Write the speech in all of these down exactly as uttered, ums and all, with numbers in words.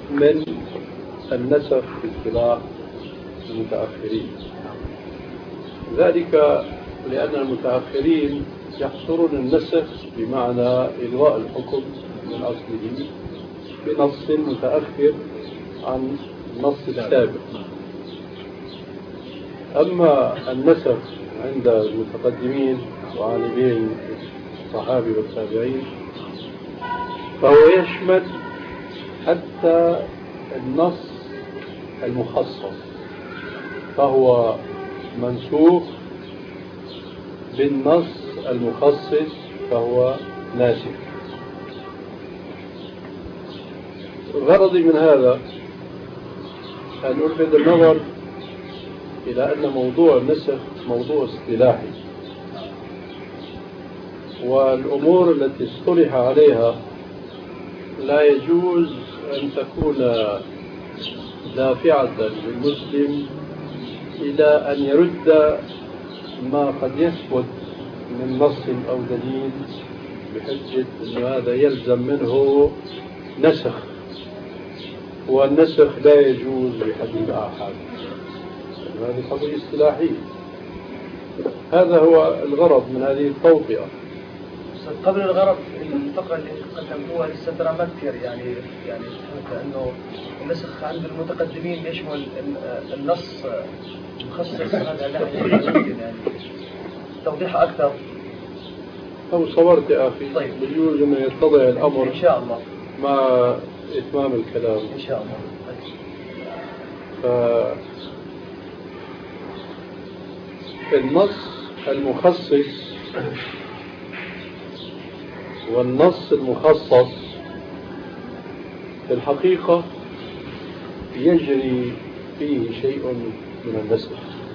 من النسخ في اصطلاح المتأخرين، ذلك لأن المتأخرين يحصرون النسخ بمعنى إلغاء الحكم من أصله بنص متأخر عن النص السابق. أما النسخ عند المتقدمين وعالمين الصحابة والتابعين فهو يشمل حتى النص المخصص، فهو منسوخ بالنص المخصص فهو ناسخ. غرضي من هذا أن ألفت النظر إلى أن موضوع النسخ موضوع اصطلاحي، والأمور التي اصطلح عليها لا يجوز أن تكون دافعة للمسلم إلى أن يرد ما قد يثبت من نص أو دليل بحجة أن هذا يلزم منه نسخ، والنسخ لا يجوز بحديث الآحاد. هذه قضية اصطلاحية. هذا هو الغرض من هذه التوطئة. قبل الغرض الفقرة اللي قدموها لسه ترى ما كثير يعني يعني لأنه النسخ عند المتقدمين يشمل النص المخصص، هذا لا يعني توضيح أكثر. أو صورت يا أخي. طيب. بيجوز أن يتضح الأمر إن شاء الله مع إتمام الكلام إن شاء الله. فالنص المخصص والنص المخصص في الحقيقة يجري فيه شيء من النسخ.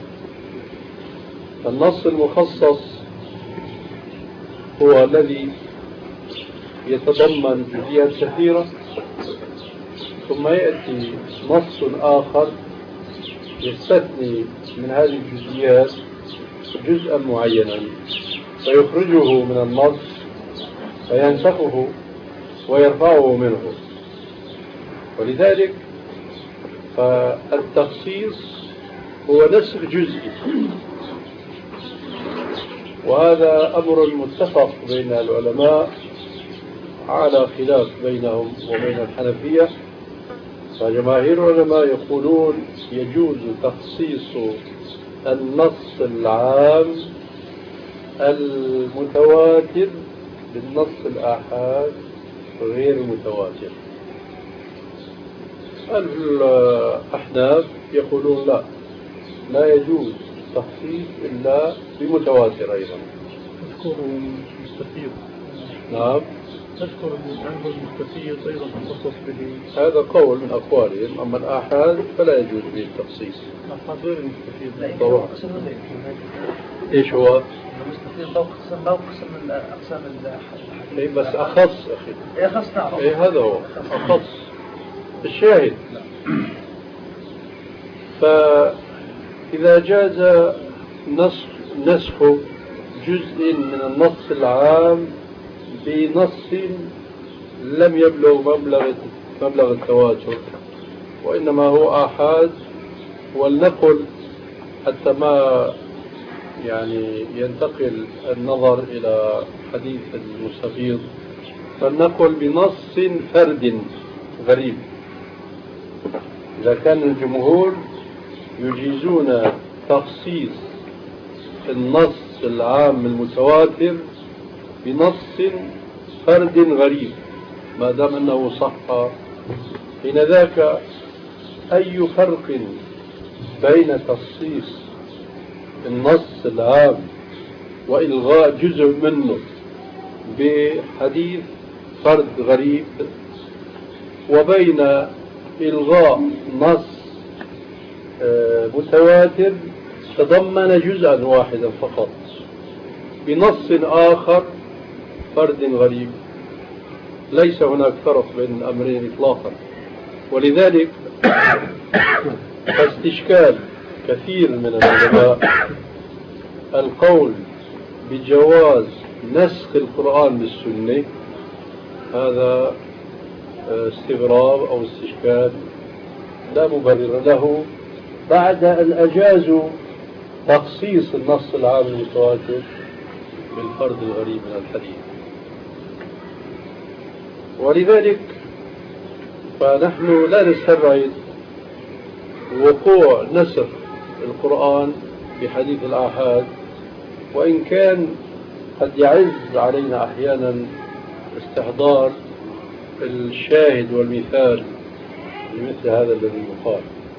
النص المخصص هو الذي يتضمن جزئيات كثيرة، ثم يأتي نص آخر يستثني من هذه الجزئيات جزءا معينا فيخرجه من النص فينسخه ويرفعه منه. ولذلك فالتخصيص هو نسخ جزئي، وهذا أمر متفق بين العلماء على خلاف بينهم وبين الحنفية. فجماهير العلماء يقولون يجوز تخصيص النص العام المتواتر بالنص الآحاد غير المتواتر. الأحناف يقولون لا لا يجوز تخصيص إلا بمتواتر أيضا. تذكر المستفيض. نعم تذكر عنه المستفيض أيضا تخصص به. هذا قول من أقوالهم. أما الآحاد فلا يجوز به التخصيص. الآحاد غير المستفيض طبعا. إيش هو؟ المستفيض فوق قسم فوق قسم من أقسام الحديث. إيه بس أخص أخي. إيه أخص نعم. إيه هذا هو أخص الشاهد. فإذا جاز نسخ نسخ جزء من النص العام بنص لم يبلغ مبلغ مبلغ التواتر وإنما هو آحاد، ولنقل حتى ما يعني ينتقل النظر إلى حديث المستفيض، فلنقل بنص فرد غريب. إذا كان الجمهور يجيزون تخصيص النص العام المتواتر بنص فرد غريب ما دام أنه صح، حين ذاك أي فرق بين تخصيص النص العام وإلغاء جزء منه بحديث فرد غريب وبين إلغاء نص متواتر تضمن جزءا واحدا فقط بنص آخر فرد غريب؟ ليس هناك فرق بين الأمرين إطلاقا. ولذلك فاستشكال كثير من العلماء القول بجواز نسخ القرآن بالسنة هذا استغراب أو استشكال لا مبرر له بعد أن أجازوا تخصيص النص العام المتواتر بالفرد الغريب من الحديث. ولذلك فنحن لا نستبعد وقوع نسخ القرآن بحديث الآحاد، وإن كان قد يعز علينا أحيانا استحضار الشاهد والمثال لمثل هذا الذي يقال.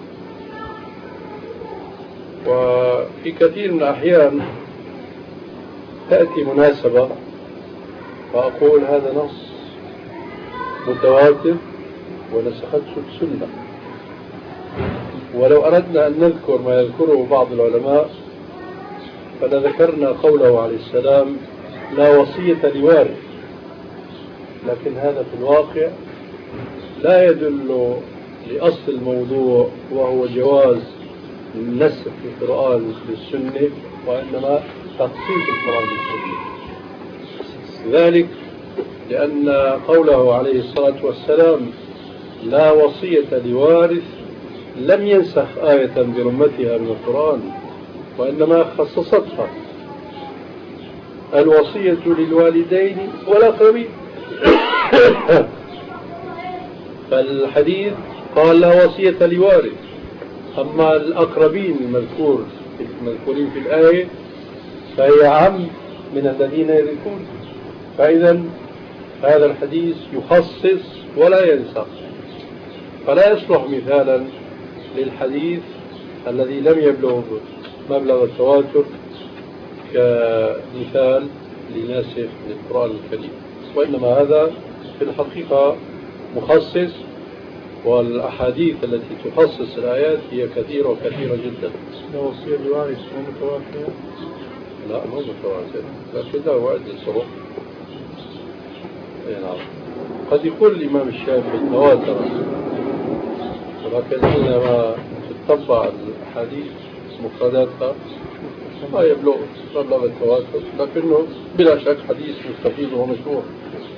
وفي كثير من الأحيان تأتي مناسبة فأقول هذا نص متواتر ونسخته السنة، ولو أردنا أن نذكر ما يذكره بعض العلماء فلذكرنا قوله عليه السلام لا وصية لوارث، لكن هذا في الواقع لا يدل لأصل الموضوع وهو جواز نسخ القرآن بالسنة، وإنما تخصيص القرآن بالسنة. ذلك لأن قوله عليه الصلاة والسلام لا وصية لوارث لم ينسخ آية برمتها من القرآن، وإنما خصصتها الوصية للوالدين والأقربين. فالحديث قال لا وصية لوارث، أما الأقربين المذكور المذكورين في الآية فهي عم من الذين يرثون. فإذا هذا الحديث يخصص ولا ينسخ، فلا يصلح مثالا للحديث الذي لم يبلغ مبلغ التواتر كمثال لناسخ للقرآن الكريم، وإنما هذا في الحقيقة مخصص، والأحاديث التي تخصص الآيات هي كثيرة وكثيرة جدا. لا وصية لوارث مو متواتر؟ لا مو متواتر، لكن له عدة طرق. نعم، قد يقول الإمام الشافعي تواتر، ولكن حينما تتبع الأحاديث مفرداتها ما يبلغ مبلغ التواتر، لكنه بلا شك حديث مستفيض ومشهور.